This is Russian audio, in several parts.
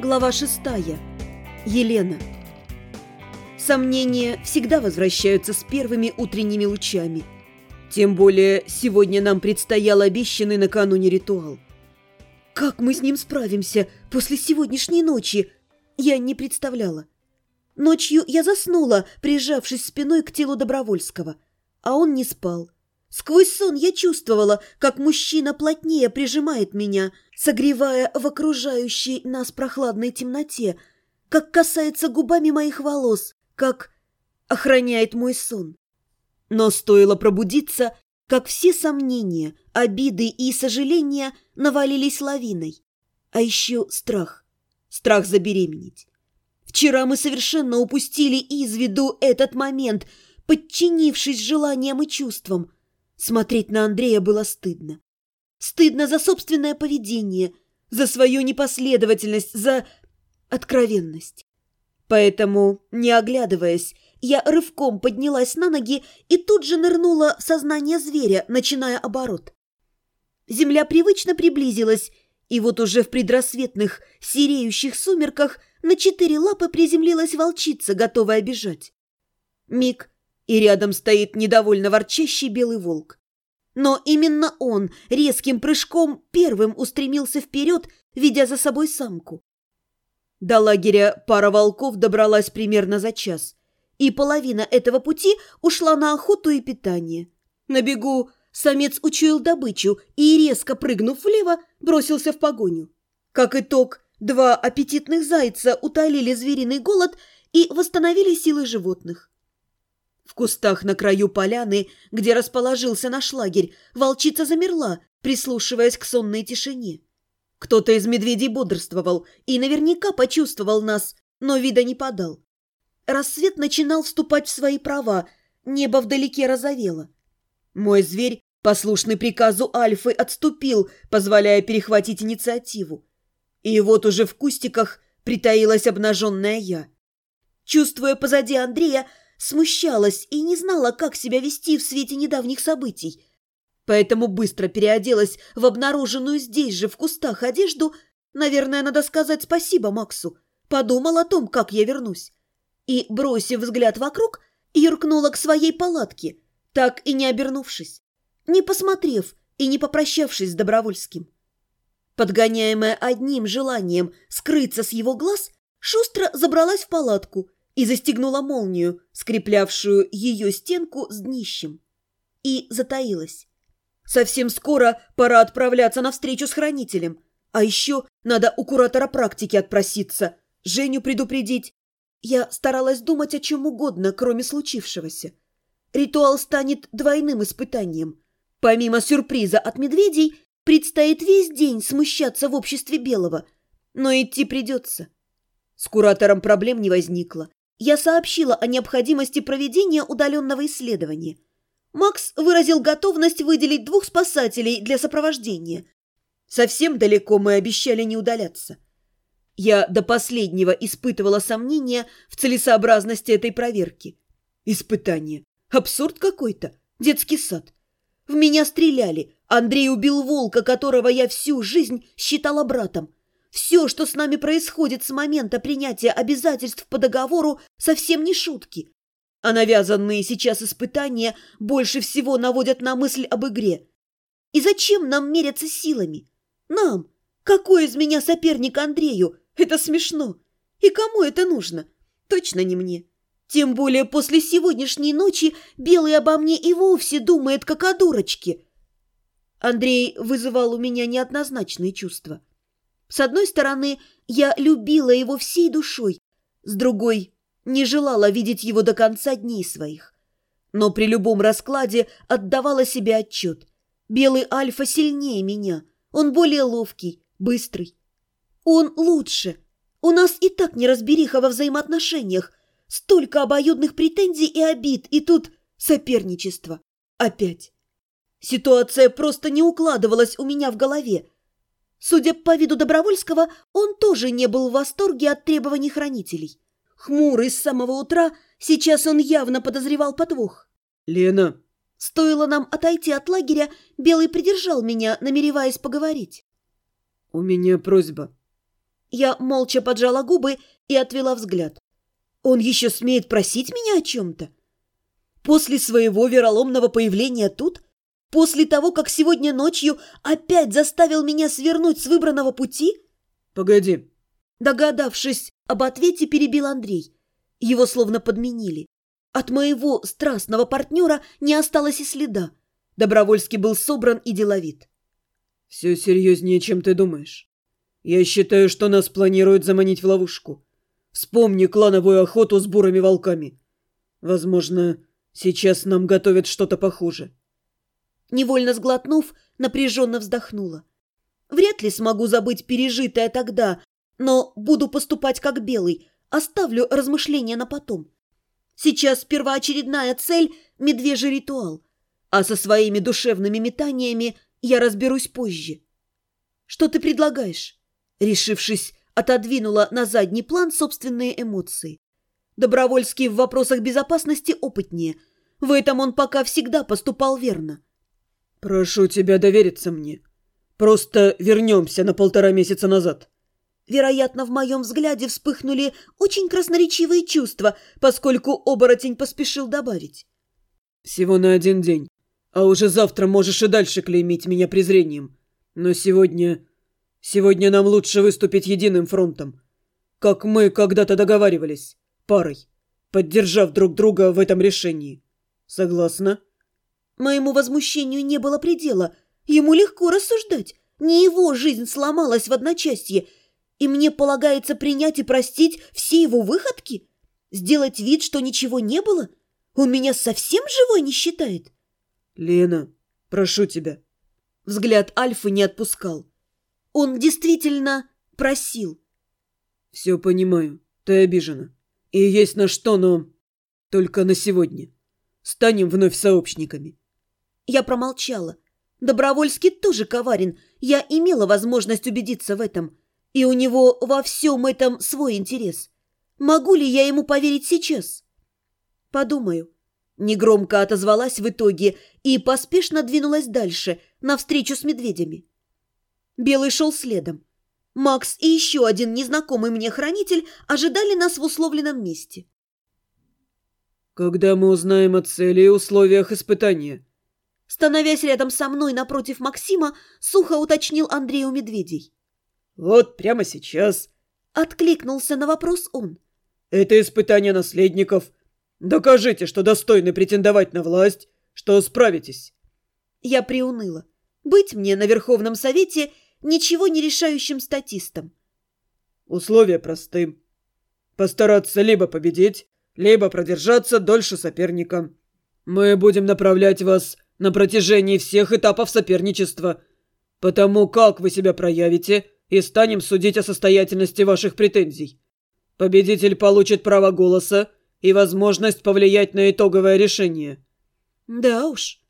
Глава 6. Елена. Сомнения всегда возвращаются с первыми утренними лучами. Тем более сегодня нам предстоял обещанный накануне ритуал. Как мы с ним справимся после сегодняшней ночи, я не представляла. Ночью я заснула, прижавшись спиной к телу Добровольского, а он не спал. Сквозь сон я чувствовала, как мужчина плотнее прижимает меня, согревая в окружающей нас прохладной темноте, как касается губами моих волос, как охраняет мой сон. Но стоило пробудиться, как все сомнения, обиды и сожаления навалились лавиной. А еще страх. Страх забеременеть. Вчера мы совершенно упустили из виду этот момент, подчинившись желаниям и чувствам. Смотреть на Андрея было стыдно. Стыдно за собственное поведение, за свою непоследовательность, за откровенность. Поэтому, не оглядываясь, я рывком поднялась на ноги и тут же нырнула в сознание зверя, начиная оборот. Земля привычно приблизилась, и вот уже в предрассветных сереющих сумерках на 4 лапы приземлилась волчица, готовая бежать. Миг, и рядом стоит недовольно ворчащий белый волк. Но именно он резким прыжком первым устремился вперед, ведя за собой самку. До лагеря пара волков добралась примерно за час, и половина этого пути ушла на охоту и питание. На бегу самец учуял добычу и, резко прыгнув влево, бросился в погоню. Как итог, 2 аппетитных зайца утолили звериный голод и восстановили силы животных. В кустах на краю поляны, где расположился наш лагерь, волчица замерла, прислушиваясь к сонной тишине. Кто-то из медведей бодрствовал и наверняка почувствовал нас, но вида не подал. Рассвет начинал вступать в свои права, небо вдалеке розовело. Мой зверь, послушный приказу Альфы, отступил, позволяя перехватить инициативу. И вот уже в кустиках притаилась обнаженная я. Чувствуя позади Андрея, смущалась и не знала, как себя вести в свете недавних событий. Поэтому быстро переоделась в обнаруженную здесь же в кустах одежду. Наверное, надо сказать спасибо Максу. Подумал о том, как я вернусь. И, бросив взгляд вокруг, юркнула к своей палатке, так и не обернувшись, не посмотрев и не попрощавшись с Добровольским. Подгоняемая одним желанием скрыться с его глаз, шустро забралась в палатку и застегнула молнию, скреплявшую ее стенку с днищем. И затаилась. Совсем скоро пора отправляться на встречу с хранителем. А еще надо у куратора практики отпроситься, Женю предупредить. Я старалась думать о чем угодно, кроме случившегося. Ритуал станет двойным испытанием. Помимо сюрприза от медведей, предстоит весь день смущаться в обществе Белого. Но идти придется. С куратором проблем не возникло. Я сообщила о необходимости проведения удаленного исследования. Макс выразил готовность выделить 2 спасателей для сопровождения. Совсем далеко мы обещали не удаляться. Я до последнего испытывала сомнения в целесообразности этой проверки. Испытание. Абсурд какой-то. Детский сад. В меня стреляли. Андрей убил волка, которого я всю жизнь считала братом. Все, что с нами происходит с момента принятия обязательств по договору, совсем не шутки. А навязанные сейчас испытания больше всего наводят на мысль об игре. И зачем нам меряться силами? Нам? Какой из меня соперник Андрею? Это смешно. И кому это нужно? Точно не мне. Тем более после сегодняшней ночи Белый обо мне и вовсе думает, как о дурочке. Андрей вызывал у меня неоднозначные чувства. С одной стороны, я любила его всей душой, с другой, не желала видеть его до конца дней своих. Но при любом раскладе отдавала себе отчет. Белый Альфа сильнее меня, он более ловкий, быстрый. Он лучше. У нас и так неразбериха во взаимоотношениях, столько обоюдных претензий и обид, и тут соперничество. Опять. Ситуация просто не укладывалась у меня в голове. Судя по виду Добровольского, он тоже не был в восторге от требований хранителей. Хмурый с самого утра, сейчас он явно подозревал подвох. «Лена!» Стоило нам отойти от лагеря, Белый придержал меня, намереваясь поговорить. «У меня просьба». Я молча поджала губы и отвела взгляд. Он еще смеет просить меня о чем-то? После своего вероломного появления тут? После того, как сегодня ночью опять заставил меня свернуть с выбранного пути? Погоди. Догадавшись об ответе, перебил Андрей. Его словно подменили. От моего страстного партнера не осталось и следа. Добровольский был собран и деловит. Все серьезнее, чем ты думаешь. Я считаю, что нас планируют заманить в ловушку. Вспомни клановую охоту с бурыми волками. Возможно, сейчас нам готовят что-то похуже. Невольно сглотнув, напряженно вздохнула. Вряд ли смогу забыть пережитое тогда, но буду поступать как Белый, оставлю размышления на потом. Сейчас первоочередная цель – медвежий ритуал, а со своими душевными метаниями я разберусь позже. Что ты предлагаешь? Решившись, отодвинула на задний план собственные эмоции. Добровольский в вопросах безопасности опытнее. В этом он пока всегда поступал верно. Прошу тебя довериться мне. Просто вернемся на 1,5 месяца назад. Вероятно, в моем взгляде вспыхнули очень красноречивые чувства, поскольку оборотень поспешил добавить. Всего на 1 день, а уже завтра можешь и дальше клеймить меня презрением. Но сегодня нам лучше выступить единым фронтом, как мы когда-то договаривались, парой, поддержав друг друга в этом решении. Согласна? Моему возмущению не было предела. Ему легко рассуждать. Не его жизнь сломалась в одночасье, и мне полагается принять и простить все его выходки? Сделать вид, что ничего не было? Он меня совсем живой не считает? Лена, прошу тебя. Взгляд Альфы не отпускал. Он действительно просил. Все понимаю, ты обижена. И есть на что, но только на сегодня. Станем вновь сообщниками. Я промолчала. Добровольский тоже коварен. Я имела возможность убедиться в этом. И у него во всем этом свой интерес. Могу ли я ему поверить сейчас? Подумаю. Негромко отозвалась в итоге и поспешно двинулась дальше, навстречу с медведями. Белый шел следом. Макс и еще один незнакомый мне хранитель ожидали нас в условленном месте. Когда мы узнаем о цели и условиях испытания? Становясь рядом со мной напротив Максима, сухо уточнил Андрей у медведей. Вот прямо сейчас. Откликнулся на вопрос он. Это испытание наследников. Докажите, что достойны претендовать на власть, что справитесь. Я приуныла. Быть мне на Верховном Совете ничего не решающим статистом. Условия просты. Постараться либо победить, либо продержаться дольше соперника. Мы будем направлять вас на протяжении всех этапов соперничества, потому как вы себя проявите, и станем судить о состоятельности ваших претензий. Победитель получит право голоса и возможность повлиять на итоговое решение. Да уж.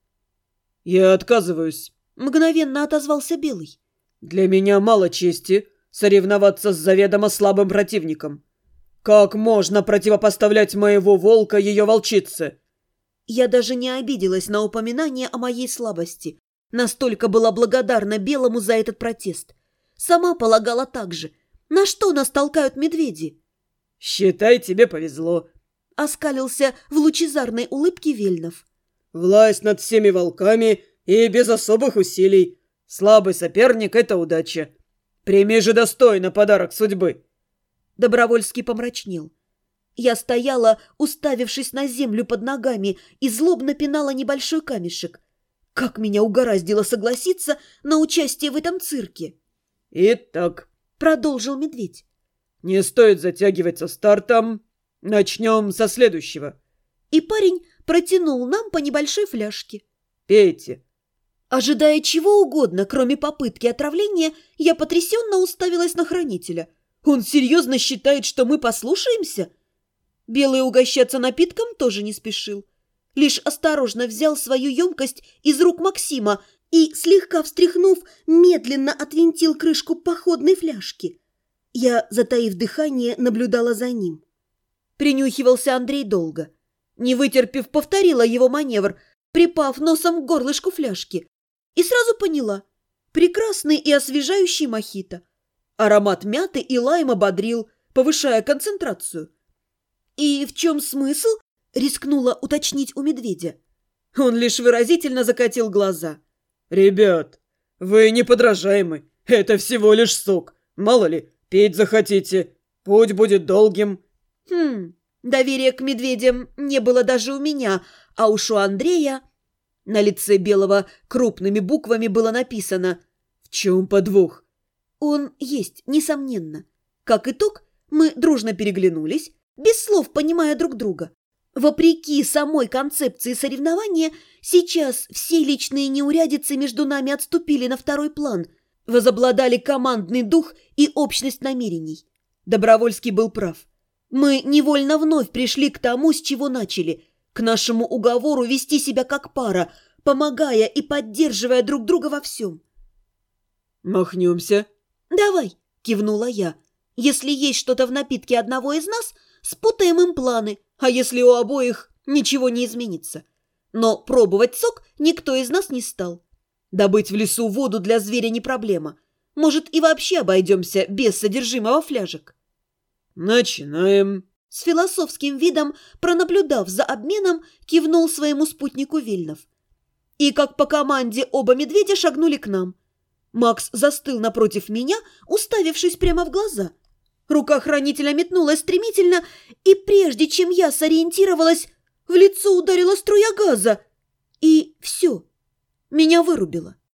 Я отказываюсь. Мгновенно отозвался Белый. Для меня мало чести соревноваться с заведомо слабым противником. Как можно противопоставлять моего волка ее волчице? Я даже не обиделась на упоминание о моей слабости. Настолько была благодарна Белому за этот протест. Сама полагала так же. На что нас толкают медведи? Считай, тебе повезло. Оскалился в лучезарной улыбке Вельнов. Власть над всеми волками и без особых усилий. Слабый соперник — это удача. Прими же достойно подарок судьбы. Добровольский помрачнел. Я стояла, уставившись на землю под ногами, и злобно пинала небольшой камешек. Как меня угораздило согласиться на участие в этом цирке? Итак, продолжил медведь. Не стоит затягивать со стартом. Начнем со следующего. И парень протянул нам по небольшой фляжке. Пейте. Ожидая чего угодно, кроме попытки отравления, я потрясенно уставилась на хранителя. Он серьезно считает, что мы послушаемся? Белый угощаться напитком тоже не спешил. Лишь осторожно взял свою емкость из рук Максима и, слегка встряхнув, медленно отвинтил крышку походной фляжки. Я, затаив дыхание, наблюдала за ним. Принюхивался Андрей долго. Не вытерпев, повторила его маневр, припав носом к горлышку фляжки. И сразу поняла. Прекрасный и освежающий мохито. Аромат мяты и лайма бодрил, повышая концентрацию. «И в чем смысл?» – рискнула уточнить у медведя. Он лишь выразительно закатил глаза. «Ребят, вы неподражаемы. Это всего лишь сок. Мало ли, пить захотите. Путь будет долгим». Доверия к медведям не было даже у меня, а уж у Андрея... На лице Белого крупными буквами было написано: «В чем подвох?» Он есть, несомненно. Как итог, мы дружно переглянулись, без слов понимая друг друга. Вопреки самой концепции соревнования, сейчас все личные неурядицы между нами отступили на второй план, возобладали командный дух и общность намерений. Добровольский был прав. Мы невольно вновь пришли к тому, с чего начали, к нашему уговору вести себя как пара, помогая и поддерживая друг друга во всем. «Махнемся?» «Давай», – кивнула я. «Если есть что-то в напитке одного из нас, спутаем им планы, а если у обоих ничего не изменится. Но пробовать сок никто из нас не стал. Добыть в лесу воду для зверя не проблема. Может, и вообще обойдемся без содержимого фляжек». «Начинаем». С философским видом, пронаблюдав за обменом, кивнул своему спутнику Вильнов. И как по команде оба медведя шагнули к нам. Макс застыл напротив меня, уставившись прямо в глаза. Рука хранителя метнулась стремительно, и прежде чем я сориентировалась, в лицо ударила струя газа. И все, меня вырубило.